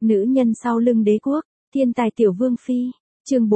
Nữ nhân sau lưng đế quốc, thiên tài tiểu vương phi, chương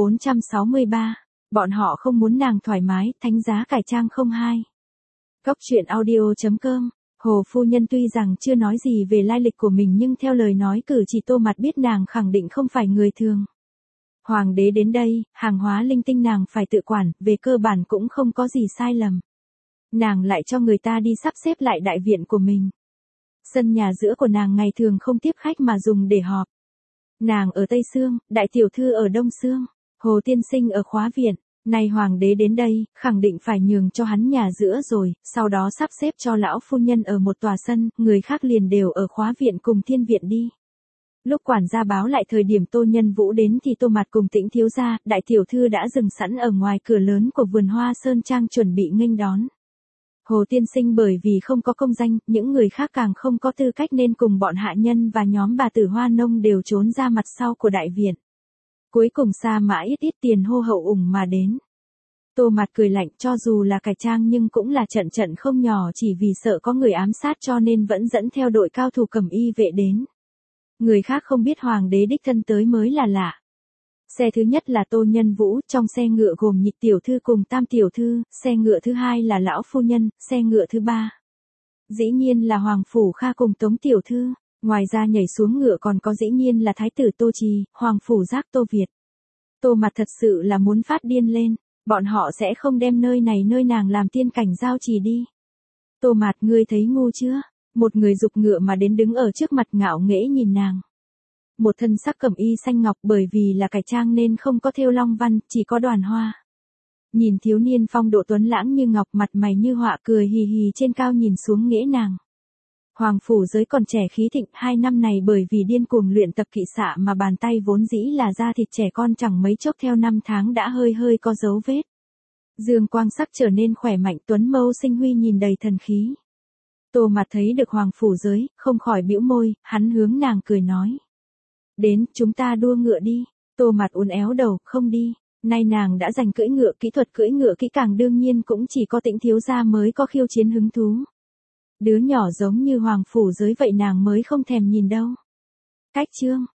463. Bọn họ không muốn nàng thoải mái, thánh giá cải trang không hai. Góc truyện audio.com. Hồ phu nhân tuy rằng chưa nói gì về lai lịch của mình nhưng theo lời nói cử chỉ Tô Mặt biết nàng khẳng định không phải người thường. Hoàng đế đến đây, hàng hóa linh tinh nàng phải tự quản, về cơ bản cũng không có gì sai lầm. Nàng lại cho người ta đi sắp xếp lại đại viện của mình. Sân nhà giữa của nàng ngày thường không tiếp khách mà dùng để họp. Nàng ở Tây Sương, đại tiểu thư ở Đông Sương, Hồ tiên sinh ở Khóa viện. Nay hoàng đế đến đây, khẳng định phải nhường cho hắn nhà giữa rồi, sau đó sắp xếp cho lão phu nhân ở một tòa sân, người khác liền đều ở Khóa viện cùng Thiên viện đi. Lúc quản gia báo lại thời điểm Tô Nhân Vũ đến thì Tô Mặt cùng Tĩnh thiếu gia, đại tiểu thư đã dừng sẵn ở ngoài cửa lớn của vườn hoa sơn trang chuẩn bị nghênh đón. Hồ tiên sinh bởi vì không có công danh, những người khác càng không có tư cách nên cùng bọn hạ nhân và nhóm bà tử Hoa Nông đều trốn ra mặt sau của đại viện. Cuối cùng Sa Mã ít tiền hô hậu ủng mà đến. Tô Mặt cười lạnh, cho dù là cải trang nhưng cũng là trận trận không nhỏ, chỉ vì sợ có người ám sát cho nên vẫn dẫn theo đội cao thủ cẩm y vệ đến. Người khác không biết hoàng đế đích thân tới mới là lạ. Xe thứ nhất là Tô Nhân Vũ, trong xe ngựa gồm Nhị tiểu thư cùng Tam tiểu thư, xe ngựa thứ hai là lão phu nhân, xe ngựa thứ ba dĩ nhiên là Hoàng phủ Kha cùng Tống tiểu thư, ngoài ra nhảy xuống ngựa còn có dĩ nhiên là thái tử Tô Trì, Hoàng phủ Giác Tô Việt. Tô Mặt thật sự là muốn phát điên lên, bọn họ sẽ không đem nơi này nơi nàng làm tiên cảnh giao trì đi. Tô Mặt, ngươi thấy ngu chưa? Một người giục ngựa mà đến đứng ở trước mặt ngạo nghễ nhìn nàng. Một thân sắc cẩm y xanh ngọc, bởi vì là cải trang nên không có thêu long văn, chỉ có đoàn hoa. Nhìn thiếu niên phong độ tuấn lãng như ngọc, mặt mày như họa, cười hì hì trên cao nhìn xuống nghễ nàng. Hoàng phủ giới còn trẻ khí thịnh, 2 năm này bởi vì điên cuồng luyện tập kỵ xạ mà bàn tay vốn dĩ là da thịt trẻ con chẳng mấy chốc theo năm tháng đã hơi hơi có dấu vết. Dương quang sắc trở nên khỏe mạnh, tuấn mâu sinh huy nhìn đầy thần khí. Tô Mặt thấy được hoàng phủ giới, không khỏi bĩu môi, hắn hướng nàng cười nói. Đến, chúng ta đua ngựa đi. Tô Mặt uốn éo đầu, không đi. Nay nàng đã giành cưỡi ngựa, kỹ thuật cưỡi ngựa kỹ càng, đương nhiên cũng chỉ có Tĩnh thiếu gia mới có khiêu chiến hứng thú. Đứa nhỏ giống như hoàng phủ giới vậy nàng mới không thèm nhìn đâu. Cách chương.